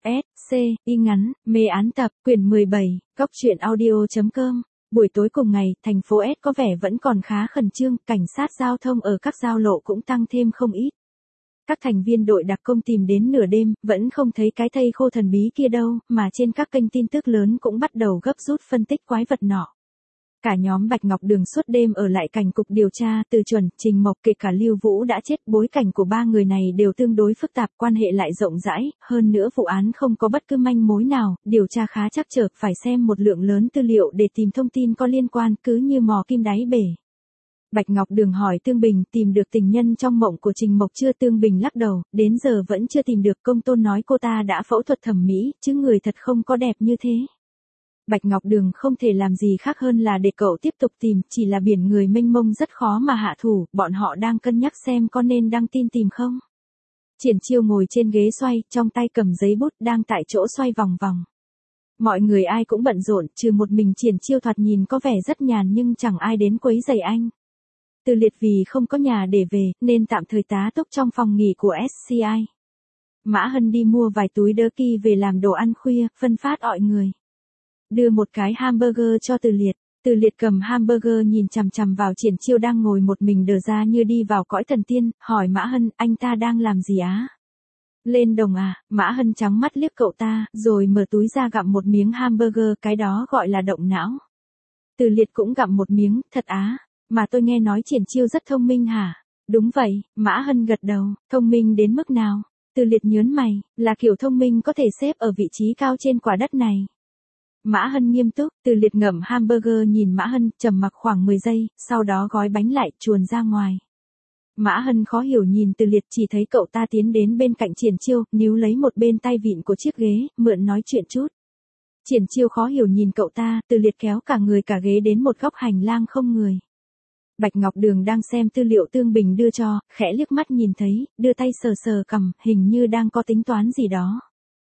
S, C, y ngắn, mê án tập, quyển 17, góc truyện audio.com. Buổi tối cùng ngày, thành phố S có vẻ vẫn còn khá khẩn trương, cảnh sát giao thông ở các giao lộ cũng tăng thêm không ít. Các thành viên đội đặc công tìm đến nửa đêm, vẫn không thấy cái thây khô thần bí kia đâu, mà trên các kênh tin tức lớn cũng bắt đầu gấp rút phân tích quái vật nọ. Cả nhóm Bạch Ngọc Đường suốt đêm ở lại cảnh cục điều tra, Từ Chuẩn, Trình Mộc kể cả Lưu Vũ đã chết, bối cảnh của ba người này đều tương đối phức tạp, quan hệ lại rộng rãi, hơn nữa vụ án không có bất cứ manh mối nào, điều tra khá trắc trở, phải xem một lượng lớn tư liệu để tìm thông tin có liên quan, cứ như mò kim đáy bể. Bạch Ngọc Đường hỏi Tương Bình tìm được tình nhân trong mộng của Trình Mộc chưa, Tương Bình lắc đầu, đến giờ vẫn chưa tìm được, công tôn nói cô ta đã phẫu thuật thẩm mỹ, chứ người thật không có đẹp như thế. Bạch Ngọc Đường không thể làm gì khác hơn là để cậu tiếp tục tìm, chỉ là biển người mênh mông rất khó mà hạ thủ, bọn họ đang cân nhắc xem có nên đăng tin tìm không. Triển Chiêu ngồi trên ghế xoay, trong tay cầm giấy bút, đang tại chỗ xoay vòng vòng. Mọi người ai cũng bận rộn, trừ một mình Triển Chiêu thoạt nhìn có vẻ rất nhàn nhưng chẳng ai đến quấy rầy anh. Từ Liệt vì không có nhà để về, nên tạm thời tá túc trong phòng nghỉ của SCI. Mã Hân đi mua vài túi đỡ ki về làm đồ ăn khuya, phân phát mọi người. Đưa một cái hamburger cho Từ Liệt. Từ Liệt cầm hamburger nhìn chằm chằm vào Triển Chiêu đang ngồi một mình đờ ra như đi vào cõi thần tiên, hỏi Mã Hân, anh ta đang làm gì á? Lên đồng à? Mã Hân trắng mắt liếc cậu ta, rồi mở túi ra gặm một miếng hamburger, cái đó gọi là động não. Từ Liệt cũng gặm một miếng, thật á? Mà tôi nghe nói Triển Chiêu rất thông minh hả? Đúng vậy, Mã Hân gật đầu, thông minh đến mức nào? Từ Liệt nhớn mày, là kiểu thông minh có thể xếp ở vị trí cao trên quả đất này. Mã Hân nghiêm túc, Từ Liệt ngậm hamburger nhìn Mã Hân, trầm mặc khoảng 10 giây, sau đó gói bánh lại, chuồn ra ngoài. Mã Hân khó hiểu nhìn Từ Liệt, chỉ thấy cậu ta tiến đến bên cạnh Triển Chiêu, níu lấy một bên tay vịn của chiếc ghế, mượn nói chuyện chút. Triển Chiêu khó hiểu nhìn cậu ta, Từ Liệt kéo cả người cả ghế đến một góc hành lang không người. Bạch Ngọc Đường đang xem tư liệu Tương Bình đưa cho, khẽ liếc mắt nhìn thấy, đưa tay sờ sờ cằm, hình như đang có tính toán gì đó.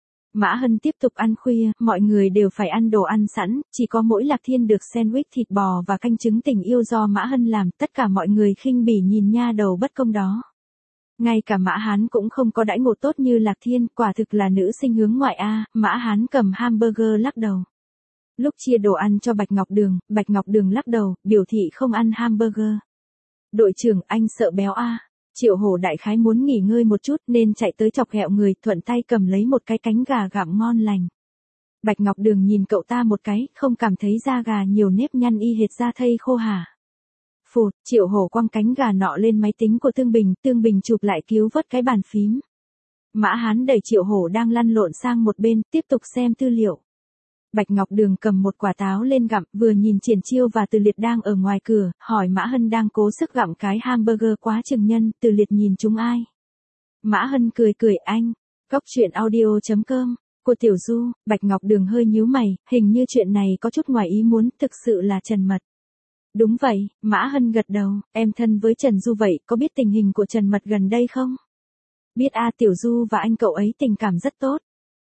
Mã Hân tiếp tục ăn khuya, mọi người đều phải ăn đồ ăn sẵn, chỉ có mỗi Lạc Thiên được sandwich thịt bò và canh trứng tình yêu do Mã Hân làm, tất cả mọi người khinh bỉ nhìn nha đầu bất công đó. Ngay cả Mã Hán cũng không có đãi ngộ tốt như Lạc Thiên, quả thực là nữ sinh hướng ngoại a. Mã Hán cầm hamburger lắc đầu. Lúc chia đồ ăn cho Bạch Ngọc Đường lắc đầu, biểu thị không ăn hamburger. Đội trưởng, anh sợ béo a. Triệu Hổ đại khái muốn nghỉ ngơi một chút nên chạy tới chọc ghẹo người, thuận tay cầm lấy một cái cánh gà gặm ngon lành. Bạch Ngọc Đường nhìn cậu ta một cái, không cảm thấy da gà nhiều nếp nhăn y hệt da thây khô hả? Phụt, Triệu Hổ quăng cánh gà nọ lên máy tính của Tương Bình chụp lại cứu vớt cái bàn phím. Mã Hán đẩy Triệu Hổ đang lăn lộn sang một bên, tiếp tục xem tư liệu. Bạch Ngọc Đường cầm một quả táo lên gặm, vừa nhìn Triển Chiêu và Từ Liệt đang ở ngoài cửa, hỏi Mã Hân đang cố sức gặm cái hamburger quá chừng nhân, Từ Liệt nhìn chúng ai? Mã Hân cười anh, góc truyện audio.com, của Tiểu Du. Bạch Ngọc Đường hơi nhíu mày, hình như chuyện này có chút ngoài ý muốn, thực sự là Trần Mật. Đúng vậy, Mã Hân gật đầu, em thân với Trần Du vậy, có biết tình hình của Trần Mật gần đây không? Biết a, Tiểu Du và anh cậu ấy tình cảm rất tốt.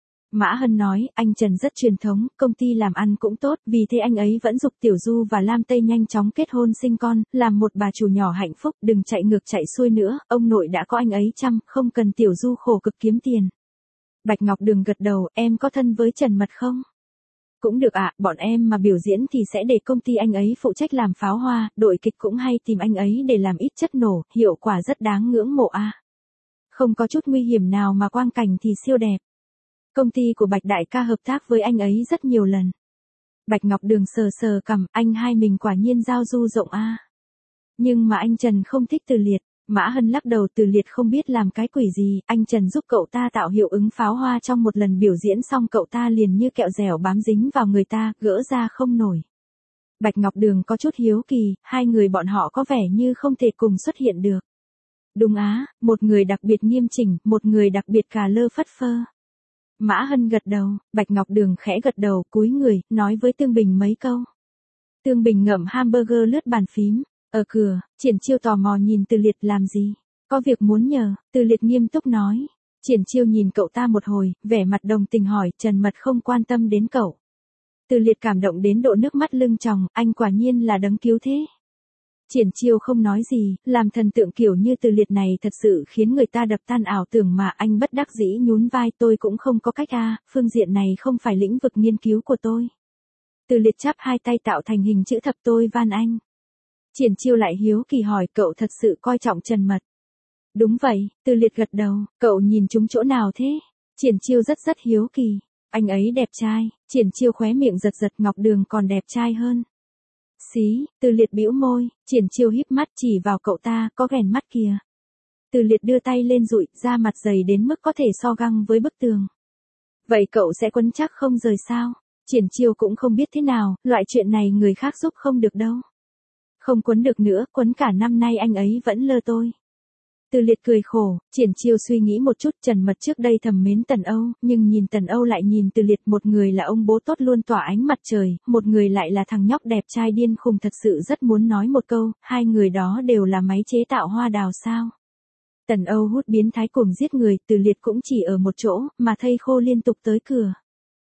Mã Hân nói, anh Trần rất truyền thống, công ty làm ăn cũng tốt, vì thế anh ấy vẫn giục Tiểu Du và Lam Tây nhanh chóng kết hôn sinh con, làm một bà chủ nhỏ hạnh phúc, đừng chạy ngược chạy xuôi nữa, ông nội đã có anh ấy chăm, không cần Tiểu Du khổ cực kiếm tiền. Bạch Ngọc Đường gật đầu, em có thân với Trần Mật không? Cũng được ạ, bọn em mà biểu diễn thì sẽ để công ty anh ấy phụ trách làm pháo hoa, đội kịch cũng hay tìm anh ấy để làm ít chất nổ, hiệu quả rất đáng ngưỡng mộ a. Không có chút nguy hiểm nào mà quang cảnh thì siêu đẹp. Công ty của Bạch Đại ca hợp tác với anh ấy rất nhiều lần. Bạch Ngọc Đường sờ sờ cằm, anh hai mình quả nhiên giao du rộng a. Nhưng mà anh Trần không thích Từ Liệt. Mã Hân lắc đầu, Từ Liệt không biết làm cái quỷ gì, anh Trần giúp cậu ta tạo hiệu ứng pháo hoa trong một lần biểu diễn xong cậu ta liền như kẹo dẻo bám dính vào người ta, gỡ ra không nổi. Bạch Ngọc Đường có chút hiếu kỳ, hai người bọn họ có vẻ như không thể cùng xuất hiện được. Đúng á, một người đặc biệt nghiêm chỉnh, một người đặc biệt cà lơ phất phơ. Mã Hân gật đầu, Bạch Ngọc Đường khẽ gật đầu, cúi người, nói với Tương Bình mấy câu. Tương Bình ngậm hamburger lướt bàn phím. Ở cửa, Triển Chiêu tò mò nhìn Từ Liệt làm gì? Có việc muốn nhờ, Từ Liệt nghiêm túc nói. Triển Chiêu nhìn cậu ta một hồi, vẻ mặt đồng tình hỏi, Trần Mật không quan tâm đến cậu. Từ Liệt cảm động đến độ nước mắt lưng tròng, anh quả nhiên là đấng cứu thế. Triển Chiêu không nói gì, làm thần tượng kiểu như Từ Liệt này thật sự khiến người ta đập tan ảo tưởng mà. Anh bất đắc dĩ nhún vai, tôi cũng không có cách phương diện này không phải lĩnh vực nghiên cứu của tôi. Từ Liệt chắp hai tay tạo thành hình chữ thập, tôi van anh. Triển Chiêu lại hiếu kỳ hỏi, cậu thật sự coi trọng Trần Mật? Đúng vậy, Từ Liệt gật đầu. Cậu nhìn chúng chỗ nào thế? Triển Chiêu rất hiếu kỳ. Anh ấy đẹp trai. Triển Chiêu khóe miệng giật giật, Ngọc Đường còn đẹp trai hơn. Xí, Từ Liệt bĩu môi. Triển Chiêu híp mắt chỉ vào cậu ta, có ghèn mắt kìa. Từ Liệt đưa tay lên dụi, da mặt dày đến mức có thể so găng với bức tường. Vậy cậu sẽ quấn chắc không rời sao? Triển Chiêu cũng không biết thế nào, loại chuyện này người khác giúp không được đâu. Không quấn được nữa, quấn cả năm nay anh ấy vẫn lơ tôi. Từ Liệt cười khổ. Triển Chiêu suy nghĩ một chút, Trần Mật trước đây thầm mến Tần Âu, nhưng nhìn Tần Âu lại nhìn Từ Liệt, một người là ông bố tốt luôn tỏa ánh mặt trời, một người lại là thằng nhóc đẹp trai điên khùng, thật sự rất muốn nói một câu, hai người đó đều là máy chế tạo hoa đào sao. Tần Âu hút biến thái cuồng giết người, Từ Liệt cũng chỉ ở một chỗ, mà thây khô liên tục tới cửa.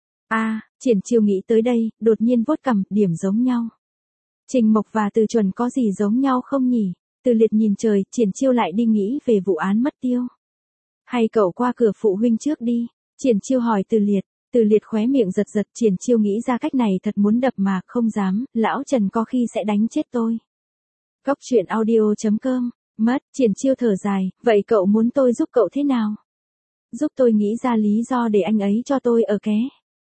Triển Chiêu nghĩ tới đây, đột nhiên vuốt cằm, điểm giống nhau. Trình Mộc và Từ Chuẩn có gì giống nhau không nhỉ? Từ Liệt nhìn trời, Triển Chiêu lại đi nghĩ về vụ án mất tiêu. Hay cậu qua cửa phụ huynh trước đi? Triển Chiêu hỏi Từ Liệt. Từ Liệt khóe miệng giật giật, Triển Chiêu nghĩ ra cách này thật muốn đập mà, không dám, lão Trần có khi sẽ đánh chết tôi. Góc truyện audio.com, mất, Triển Chiêu thở dài, vậy cậu muốn tôi giúp cậu thế nào? Giúp tôi nghĩ ra lý do để anh ấy cho tôi ở ké.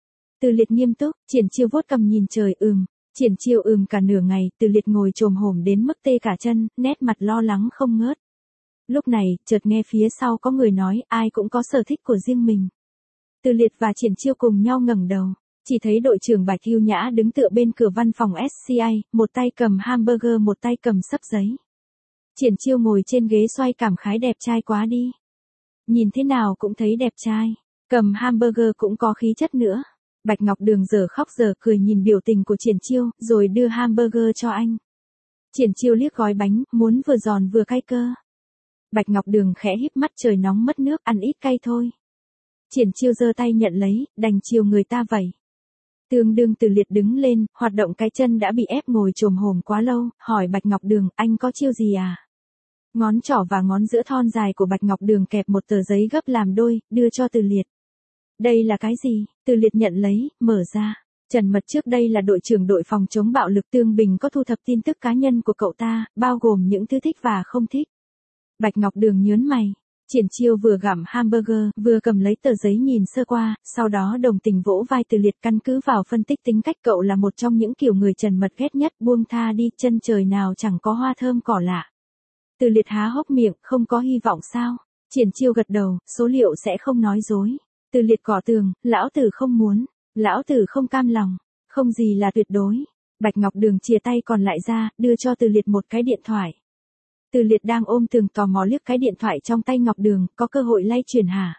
Từ Liệt nghiêm túc. Triển Chiêu vuốt cằm nhìn trời. Triển Chiêu cả nửa ngày. Từ Liệt ngồi chồm hổm đến mức tê cả chân, nét mặt lo lắng không ngớt. Lúc này, chợt nghe phía sau có người nói, ai cũng có sở thích của riêng mình. Từ Liệt và Triển Chiêu cùng nhau ngẩng đầu, chỉ thấy đội trưởng Bạch Hưu Nhã đứng tựa bên cửa văn phòng SCI, một tay cầm hamburger, một tay cầm xấp giấy. Triển Chiêu ngồi trên ghế xoay cảm khái, đẹp trai quá đi. Nhìn thế nào cũng thấy đẹp trai, cầm hamburger cũng có khí chất nữa. Bạch Ngọc Đường giờ khóc giờ cười nhìn biểu tình của Triển Chiêu, rồi đưa hamburger cho anh. Triển Chiêu liếc gói bánh, muốn vừa giòn vừa cay cơ. Bạch Ngọc Đường khẽ híp mắt, trời nóng mất nước, ăn ít cay thôi. Triển Chiêu giơ tay nhận lấy, đành chiều người ta vậy. Tương đương Từ Liệt đứng lên, hoạt động cái chân đã bị ép ngồi chồm hổm quá lâu, hỏi Bạch Ngọc Đường, anh có chiêu gì à? Ngón trỏ và ngón giữa thon dài của Bạch Ngọc Đường kẹp một tờ giấy gấp làm đôi, đưa cho Từ Liệt. Đây là cái gì? Từ Liệt nhận lấy, mở ra. Trần Mật trước đây là đội trưởng đội phòng chống bạo lực Tương Bình, có thu thập tin tức cá nhân của cậu ta, bao gồm những thứ thích và không thích. Bạch Ngọc Đường nhớn mày. Triển Chiêu vừa gặm hamburger, vừa cầm lấy tờ giấy nhìn sơ qua, sau đó đồng tình vỗ vai Từ Liệt, căn cứ vào phân tích tính cách cậu là một trong những kiểu người Trần Mật ghét nhất, buông tha đi, chân trời nào chẳng có hoa thơm cỏ lạ. Từ Liệt há hốc miệng, không có hy vọng sao? Triển Chiêu gật đầu, số liệu sẽ không nói dối. Từ Liệt gõ tường, lão tử không muốn, lão tử không cam lòng, không gì là tuyệt đối. Bạch Ngọc Đường chìa tay còn lại ra, đưa cho Từ Liệt một cái điện thoại. Từ Liệt đang ôm tường tò mò liếc cái điện thoại trong tay Ngọc Đường, có cơ hội lay chuyển hả?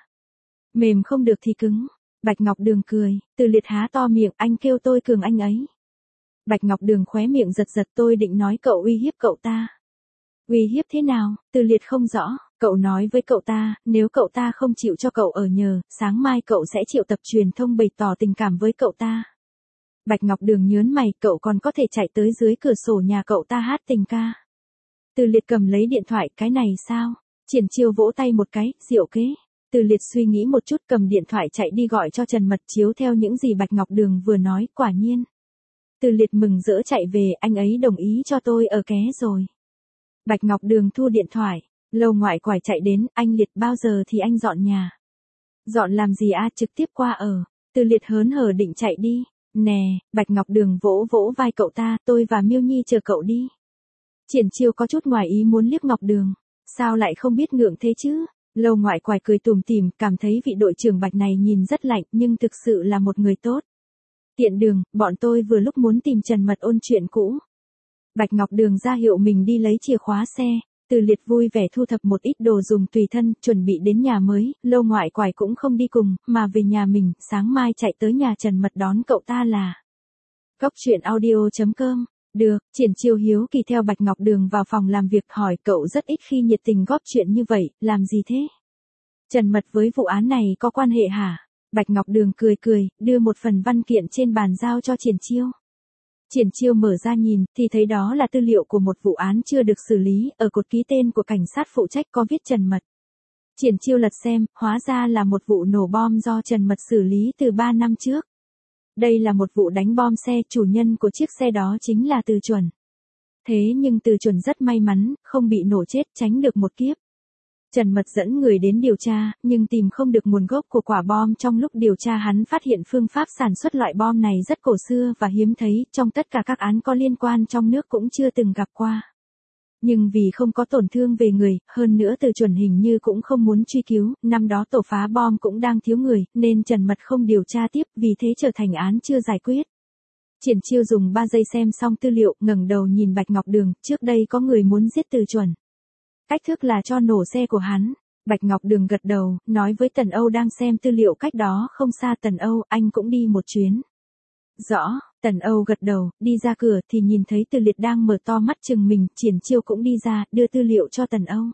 Mềm không được thì cứng. Bạch Ngọc Đường cười. Từ Liệt há to miệng, anh kêu tôi cường anh ấy. Bạch Ngọc Đường khóe miệng giật giật, tôi định nói cậu uy hiếp cậu ta. Uy hiếp thế nào? Từ Liệt không rõ. Cậu nói với cậu ta, nếu cậu ta không chịu cho cậu ở nhờ, sáng mai cậu sẽ triệu tập truyền thông bày tỏ tình cảm với cậu ta. Bạch Ngọc Đường nhớn mày, cậu còn có thể chạy tới dưới cửa sổ nhà cậu ta hát tình ca. Từ Liệt cầm lấy điện thoại, cái này sao? Triển Chiêu vỗ tay một cái, diệu kế. Từ Liệt suy nghĩ một chút, cầm điện thoại chạy đi gọi cho Trần Mật, chiếu theo những gì Bạch Ngọc Đường vừa nói, quả nhiên. Từ Liệt mừng rỡ chạy về, anh ấy đồng ý cho tôi ở ké rồi. Bạch Ngọc Đường thu điện thoại, Lâu Ngoại Quải chạy đến, anh Liệt bao giờ thì anh dọn nhà? Dọn làm gì trực tiếp qua ở. Từ Liệt hớn hở định chạy đi. Nè, Bạch Ngọc Đường vỗ vỗ vai cậu ta, tôi và Miêu Nhi chờ cậu đi. Triển Chiêu có chút ngoài ý muốn liếc Ngọc Đường. Sao lại không biết ngượng thế chứ? Lâu Ngoại Quải cười tủm tỉm, cảm thấy vị đội trưởng Bạch này nhìn rất lạnh, nhưng thực sự là một người tốt. Tiện đường, bọn tôi vừa lúc muốn tìm Trần Mật ôn chuyện cũ. Bạch Ngọc Đường ra hiệu mình đi lấy chìa khóa xe. Từ Liệt vui vẻ thu thập một ít đồ dùng tùy thân, chuẩn bị đến nhà mới. Lâu Ngoại Quải cũng không đi cùng, mà về nhà mình, sáng mai chạy tới nhà Trần Mật đón cậu ta là. Góc truyện audio.com. Được, Triển Chiêu hiếu kỳ theo Bạch Ngọc Đường vào phòng làm việc, hỏi cậu rất ít khi nhiệt tình góp chuyện như vậy, làm gì thế? Trần Mật với vụ án này có quan hệ hả? Bạch Ngọc Đường cười cười, đưa một phần văn kiện trên bàn giao cho Triển Chiêu. Triển Chiêu mở ra nhìn, thì thấy đó là tư liệu của một vụ án chưa được xử lý, ở cột ký tên của cảnh sát phụ trách có viết Trần Mật. Triển Chiêu lật xem, hóa ra là một vụ nổ bom do Trần Mật xử lý từ 3 năm trước. Đây là một vụ đánh bom xe, chủ nhân của chiếc xe đó chính là Từ Chuẩn. Thế nhưng Từ Chuẩn rất may mắn, không bị nổ chết, tránh được một kiếp. Trần Mật dẫn người đến điều tra, nhưng tìm không được nguồn gốc của quả bom. Trong lúc điều tra hắn phát hiện phương pháp sản xuất loại bom này rất cổ xưa và hiếm thấy, trong tất cả các án có liên quan trong nước cũng chưa từng gặp qua. Nhưng vì không có tổn thương về người, hơn nữa Từ Chuẩn hình như cũng không muốn truy cứu, năm đó tổ phá bom cũng đang thiếu người, nên Trần Mật không điều tra tiếp, vì thế trở thành án chưa giải quyết. Triển Chiêu dùng 3 giây xem xong tư liệu, ngẩng đầu nhìn Bạch Ngọc Đường, trước đây có người muốn giết Từ Chuẩn. Cách thức là cho nổ xe của hắn. Bạch Ngọc Đường gật đầu, nói với Tần Âu đang xem tư liệu cách đó không xa. Tần Âu, anh cũng đi một chuyến. Rõ, Tần Âu gật đầu, đi ra cửa thì nhìn thấy Từ Liệt đang mở to mắt chừng mình. Triển Chiêu cũng đi ra, đưa tư liệu cho Tần Âu.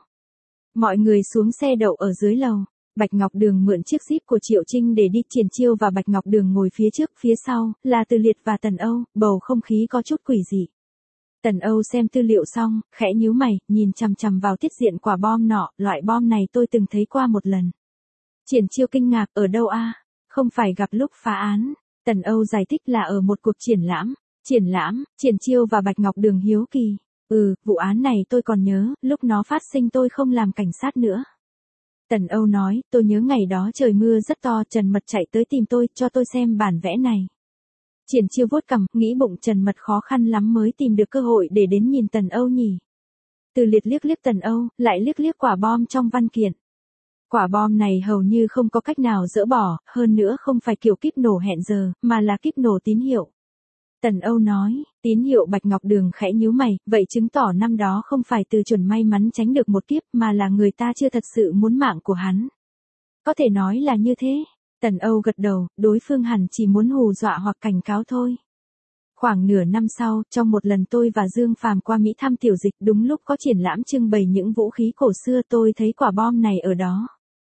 Mọi người xuống xe đậu ở dưới lầu. Bạch Ngọc Đường mượn chiếc Jeep của Triệu Trinh để đi. Triển Chiêu và Bạch Ngọc Đường ngồi phía trước, phía sau là Từ Liệt và Tần Âu, bầu không khí có chút quỷ dị. Tần Âu xem tư liệu xong, khẽ nhíu mày, nhìn chằm chằm vào tiết diện quả bom nọ, loại bom này tôi từng thấy qua một lần. Triển Chiêu kinh ngạc, ở đâu a? Không phải gặp lúc phá án. Tần Âu giải thích là ở một cuộc triển lãm. Triển lãm, Triển Chiêu và Bạch Ngọc Đường hiếu kỳ. Vụ án này tôi còn nhớ, lúc nó phát sinh tôi không làm cảnh sát nữa. Tần Âu nói, tôi nhớ ngày đó trời mưa rất to, Trần Mật chạy tới tìm tôi, cho tôi xem bản vẽ này. Triển Chiêu vuốt cằm, nghĩ bụng Trần Mật khó khăn lắm mới tìm được cơ hội để đến nhìn Tần Âu nhỉ. Từ Liệt liếc liếc Tần Âu, lại liếc liếc quả bom trong văn kiện. Quả bom này hầu như không có cách nào dỡ bỏ, hơn nữa không phải kiểu kíp nổ hẹn giờ, mà là kíp nổ tín hiệu. Tần Âu nói, tín hiệu. Bạch Ngọc Đường khẽ nhíu mày, vậy chứng tỏ năm đó không phải Từ Chuẩn may mắn tránh được một kiếp, mà là người ta chưa thật sự muốn mạng của hắn. Có thể nói là như thế. Tần Âu gật đầu, đối phương hẳn chỉ muốn hù dọa hoặc cảnh cáo thôi. Khoảng nửa năm sau, trong một lần tôi và Dương Phàm qua Mỹ thăm Tiểu Dịch, đúng lúc có triển lãm trưng bày những vũ khí cổ xưa, tôi thấy quả bom này ở đó.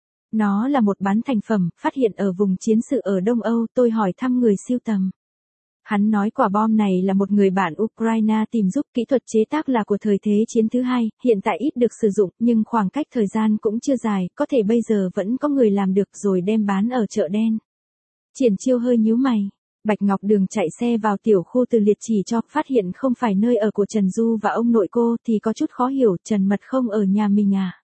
Nó là một bán thành phẩm, phát hiện ở vùng chiến sự ở Đông Âu. Tôi hỏi thăm người sưu tầm. Hắn nói quả bom này là một người bạn Ukraine tìm giúp, kỹ thuật chế tác là của thời Thế chiến thứ hai, hiện tại ít được sử dụng, nhưng khoảng cách thời gian cũng chưa dài, có thể bây giờ vẫn có người làm được rồi đem bán ở chợ đen. Triển Chiêu hơi nhíu mày. Bạch Ngọc Đường chạy xe vào tiểu khu Từ Liệt chỉ cho, phát hiện không phải nơi ở của Trần Du và ông nội cô, thì có chút khó hiểu, Trần Mật không ở nhà mình à?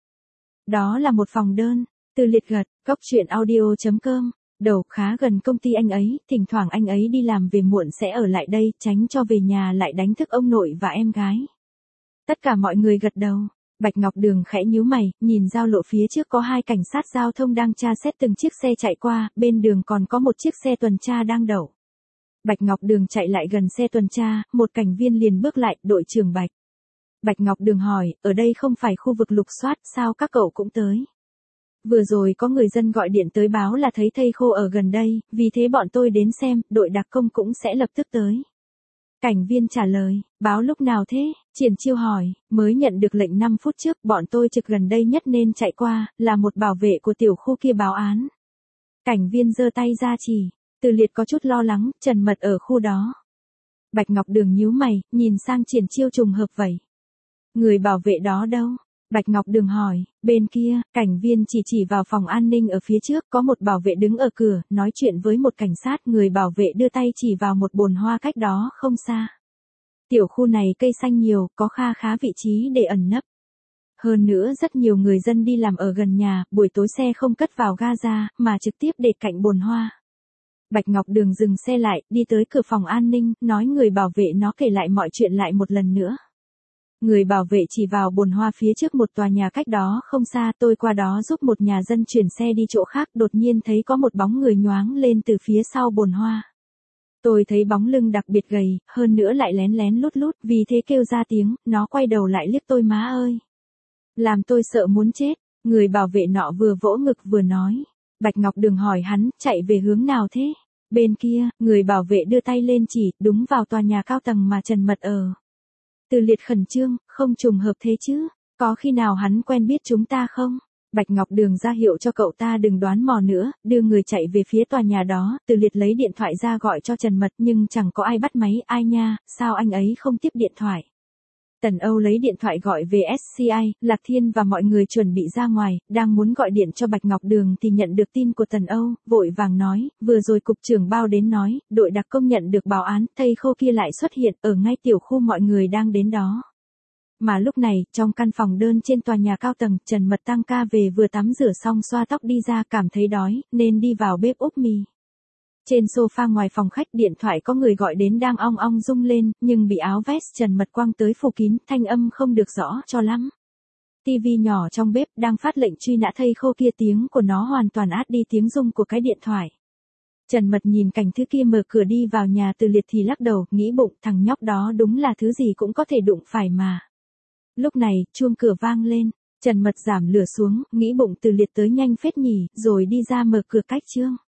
Đó là một phòng đơn. Từ Liệt gật, Cóc Truyện Audio.com. Đầu khá gần công ty anh ấy, thỉnh thoảng anh ấy đi làm về muộn sẽ ở lại đây, tránh cho về nhà lại đánh thức ông nội và em gái. Tất cả mọi người gật đầu. Bạch Ngọc Đường khẽ nhíu mày, nhìn giao lộ phía trước có 2 cảnh sát giao thông đang tra xét từng chiếc xe chạy qua, bên đường còn có một chiếc xe tuần tra đang đậu. Bạch Ngọc Đường chạy lại gần xe tuần tra, một cảnh viên liền bước lại, đội trưởng Bạch. Bạch Ngọc Đường hỏi, ở đây không phải khu vực lục soát, sao các cậu cũng tới? Vừa rồi có người dân gọi điện tới báo là thấy thây khô ở gần đây, vì thế bọn tôi đến xem, đội đặc công cũng sẽ lập tức tới. Cảnh viên trả lời, báo lúc nào thế? Triển Chiêu hỏi, mới nhận được lệnh 5 phút trước, bọn tôi trực gần đây nhất nên chạy qua, là một bảo vệ của tiểu khu kia báo án. Cảnh viên giơ tay ra chỉ, Từ Liệt có chút lo lắng, Trần Mật ở khu đó. Bạch Ngọc Đường nhíu mày, nhìn sang Triển Chiêu trùng hợp vậy. Người bảo vệ đó đâu? Bạch Ngọc Đường hỏi, bên kia, cảnh viên chỉ vào phòng an ninh ở phía trước, có một bảo vệ đứng ở cửa, nói chuyện với một cảnh sát, người bảo vệ đưa tay chỉ vào một bồn hoa cách đó không xa. Tiểu khu này cây xanh nhiều, có kha khá vị trí để ẩn nấp. Hơn nữa rất nhiều người dân đi làm ở gần nhà, buổi tối xe không cất vào Gaza, mà trực tiếp để cạnh bồn hoa. Bạch Ngọc Đường dừng xe lại, đi tới cửa phòng an ninh, nói người bảo vệ nó kể lại mọi chuyện lại một lần nữa. Người bảo vệ chỉ vào bồn hoa phía trước một tòa nhà cách đó không xa, tôi qua đó giúp một nhà dân chuyển xe đi chỗ khác, đột nhiên thấy có một bóng người nhoáng lên từ phía sau bồn hoa. Tôi thấy bóng lưng đặc biệt gầy, hơn nữa lại lén lén lút lút, vì thế kêu ra tiếng, nó quay đầu lại liếc tôi, má ơi. Làm tôi sợ muốn chết, người bảo vệ nọ vừa vỗ ngực vừa nói. Bạch Ngọc Đường hỏi hắn, chạy về hướng nào thế? Bên kia, người bảo vệ đưa tay lên chỉ, đúng vào tòa nhà cao tầng mà Trần Mật ở. Từ Liệt khẩn trương, không trùng hợp thế chứ, có khi nào hắn quen biết chúng ta không? Bạch Ngọc Đường ra hiệu cho cậu ta đừng đoán mò nữa, đưa người chạy về phía tòa nhà đó, Từ Liệt lấy điện thoại ra gọi cho Trần Mật nhưng chẳng có ai bắt máy, ai nha, sao anh ấy không tiếp điện thoại. Tần Âu lấy điện thoại gọi về SCI, Lạc Thiên và mọi người chuẩn bị ra ngoài, đang muốn gọi điện cho Bạch Ngọc Đường thì nhận được tin của Tần Âu, vội vàng nói, vừa rồi cục trưởng Bao đến nói, đội đặc công nhận được báo án, thây khô kia lại xuất hiện ở ngay tiểu khu mọi người đang đến đó. Mà lúc này, trong căn phòng đơn trên tòa nhà cao tầng, Trần Mật tăng ca về vừa tắm rửa xong xoa tóc đi ra cảm thấy đói, nên đi vào bếp úp mì. Trên sofa ngoài phòng khách điện thoại có người gọi đến đang ong ong rung lên, nhưng bị áo vest Trần Mật quăng tới phủ kín, thanh âm không được rõ cho lắm. Tivi nhỏ trong bếp đang phát lệnh truy nã thây khô kia, tiếng của nó hoàn toàn át đi tiếng rung của cái điện thoại. Trần Mật nhìn cảnh thứ kia mở cửa đi vào nhà Từ Liệt thì lắc đầu, nghĩ bụng thằng nhóc đó đúng là thứ gì cũng có thể đụng phải mà. Lúc này, chuông cửa vang lên, Trần Mật giảm lửa xuống, nghĩ bụng Từ Liệt tới nhanh phết nhỉ, rồi đi ra mở cửa cách chương.